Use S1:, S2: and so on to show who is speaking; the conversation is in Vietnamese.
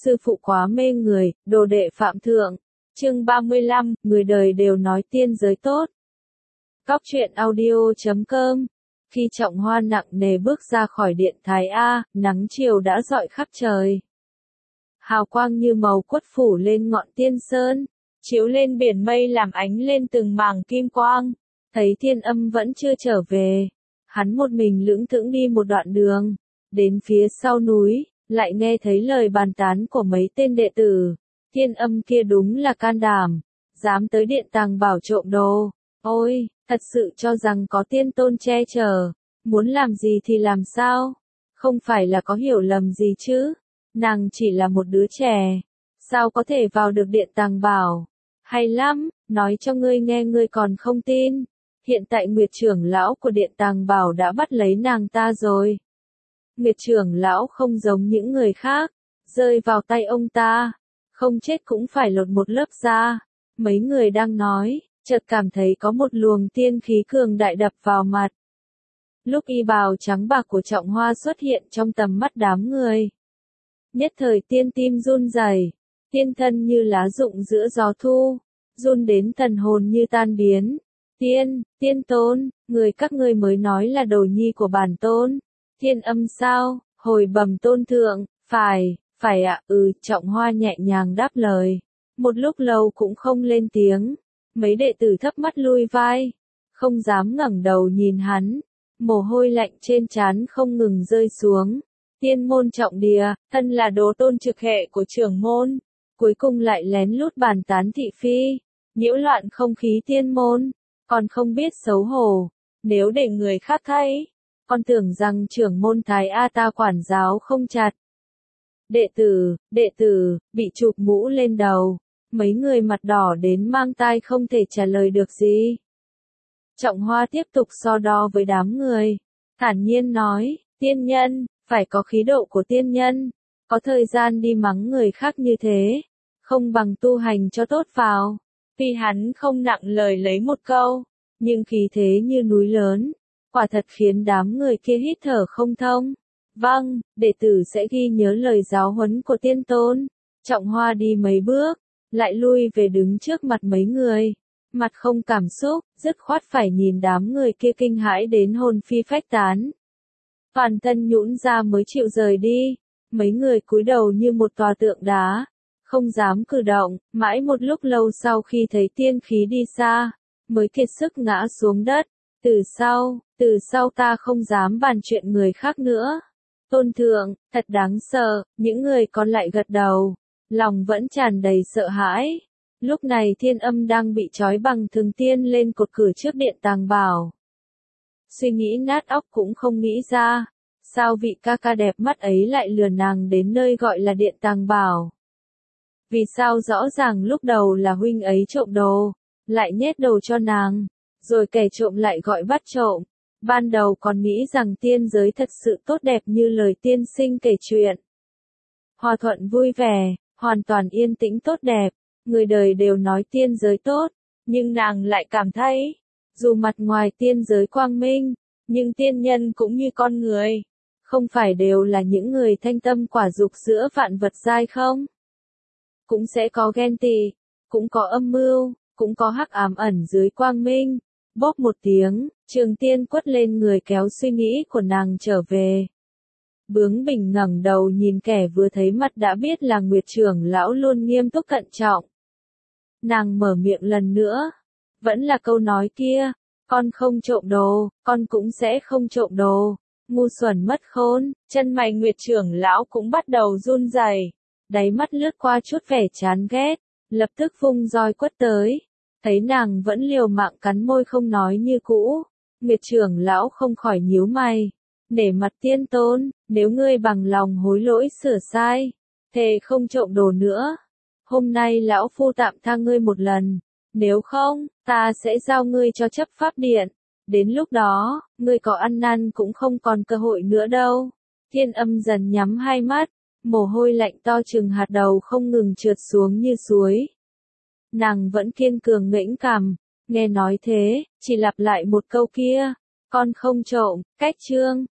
S1: sư phụ quá mê người, đồ đệ phạm thượng. Chương 35, người đời đều nói tiên giới tốt. Góc truyện audio.com. Khi Trọng Hoa nặng nề bước ra khỏi điện Thái A, nắng chiều đã rọi khắp trời. Hào quang như màu quất phủ lên ngọn tiên sơn, chiếu lên biển mây làm ánh lên từng mảng kim quang. Thấy Thiên Âm vẫn chưa trở về, hắn một mình lững thững đi một đoạn đường, đến phía sau núi, lại nghe thấy lời bàn tán của mấy tên đệ tử. Thiên Âm kia đúng là can đảm, dám tới điện Tàng Bảo trộm đồ. Ôi, thật sự cho rằng có tiên tôn che chở, muốn làm gì thì làm sao? Không phải là có hiểu lầm gì chứ? Nàng chỉ là một đứa trẻ, sao có thể vào được điện Tàng Bảo? Hay lắm, nói cho ngươi nghe ngươi còn không tin. Hiện tại Nguyệt trưởng lão của điện Tàng Bảo đã bắt lấy nàng ta rồi. Nguyệt trưởng lão không giống những người khác, rơi vào tay ông ta, không chết cũng phải lột một lớp da. Mấy người đang nói, chợt cảm thấy có một luồng tiên khí cường đại đập vào mặt. Lúc y bào trắng bạc của Trọng Hoa xuất hiện trong tầm mắt đám người, nhất thời tiên tim run rẩy, tiên thân như lá rụng giữa gió thu, run đến thần hồn như tan biến. Tiên tôn, người các ngươi mới nói là đồ nhi của bản tôn. Thiên Âm sao? Hồi bẩm tôn thượng, phải ạ, Trọng Hoa nhẹ nhàng đáp lời. Một lúc lâu cũng không lên tiếng. Mấy đệ tử thấp mắt lui vai, không dám ngẩng đầu nhìn hắn. Mồ hôi lạnh trên trán không ngừng rơi xuống. Tiên môn trọng địa, thân là đồ tôn trực hệ của trưởng môn, cuối cùng lại lén lút bàn tán thị phi, nhiễu loạn không khí tiên môn, còn không biết xấu hổ. Nếu để người khác thấy, con tưởng rằng trưởng môn Thái A ta quản giáo không chặt. Đệ tử, bị chụp mũ lên đầu, mấy người mặt đỏ đến mang tai không thể trả lời được gì. Trọng Hoa tiếp tục so đo với đám người, thản nhiên nói, tiên nhân, phải có khí độ của tiên nhân, có thời gian đi mắng người khác như thế, không bằng tu hành cho tốt vào. Tuy hắn không nặng lời lấy một câu, nhưng khí thế như núi lớn, quả thật khiến đám người kia hít thở không thông. Vâng, đệ tử sẽ ghi nhớ lời giáo huấn của tiên tôn. Trọng Hoa đi mấy bước, lại lui về đứng trước mặt mấy người, mặt không cảm xúc, dứt khoát phải nhìn đám người kia kinh hãi đến hồn phi phách tán. Toàn thân nhũn ra mới chịu rời đi, mấy người cúi đầu như một tòa tượng đá, không dám cử động, mãi một lúc lâu sau khi thấy tiên khí đi xa, mới kiệt sức ngã xuống đất. Từ sau ta không dám bàn chuyện người khác nữa. Tôn thượng, thật đáng sợ. Những người còn lại gật đầu, lòng vẫn tràn đầy sợ hãi. Lúc này Thiên Âm đang bị trói bằng thừng tiên lên cột cửa trước điện Tàng Bảo. Suy nghĩ nát óc cũng không nghĩ ra, sao vị ca ca đẹp mắt ấy lại lừa nàng đến nơi gọi là điện Tàng Bảo. Vì sao rõ ràng lúc đầu là huynh ấy trộm đồ, lại nhét đồ cho nàng, rồi kẻ trộm lại gọi bắt trộm. Ban đầu còn nghĩ rằng tiên giới thật sự tốt đẹp như lời tiên sinh kể chuyện. Hòa thuận vui vẻ, hoàn toàn yên tĩnh tốt đẹp, người đời đều nói tiên giới tốt, nhưng nàng lại cảm thấy, dù mặt ngoài tiên giới quang minh, nhưng tiên nhân cũng như con người, không phải đều là những người thanh tâm quả dục giữa vạn vật giai không? Cũng sẽ có ghen tị, cũng có âm mưu, cũng có hắc ám ẩn dưới quang minh. Bóp một tiếng, trường tiên quất lên người kéo suy nghĩ của nàng trở về. Bướng bỉnh ngẩng đầu nhìn kẻ vừa thấy mặt đã biết là Nguyệt trưởng lão luôn nghiêm túc cẩn trọng. Nàng mở miệng lần nữa, vẫn là câu nói kia, con không trộm đồ, con cũng sẽ không trộm đồ. Ngu xuẩn mất khôn, chân mày Nguyệt trưởng lão cũng bắt đầu run rẩy, đáy mắt lướt qua chút vẻ chán ghét, lập tức vung roi quất tới. Thấy nàng vẫn liều mạng cắn môi không nói như cũ, Nguyệt trưởng lão không khỏi nhíu mày. Nể mặt tiên tôn, nếu ngươi bằng lòng hối lỗi sửa sai, thề không trộm đồ nữa. Hôm nay lão phu tạm tha ngươi một lần, nếu không, ta sẽ giao ngươi cho chấp pháp điện. Đến lúc đó, ngươi có ăn năn cũng không còn cơ hội nữa đâu. Thiên Âm dần nhắm hai mắt, mồ hôi lạnh to chừng hạt đậu không ngừng trượt xuống như suối. Nàng vẫn kiên cường ngẩng cằm, nghe nói thế, chỉ lặp lại một câu kia, con không trộm, cách chương.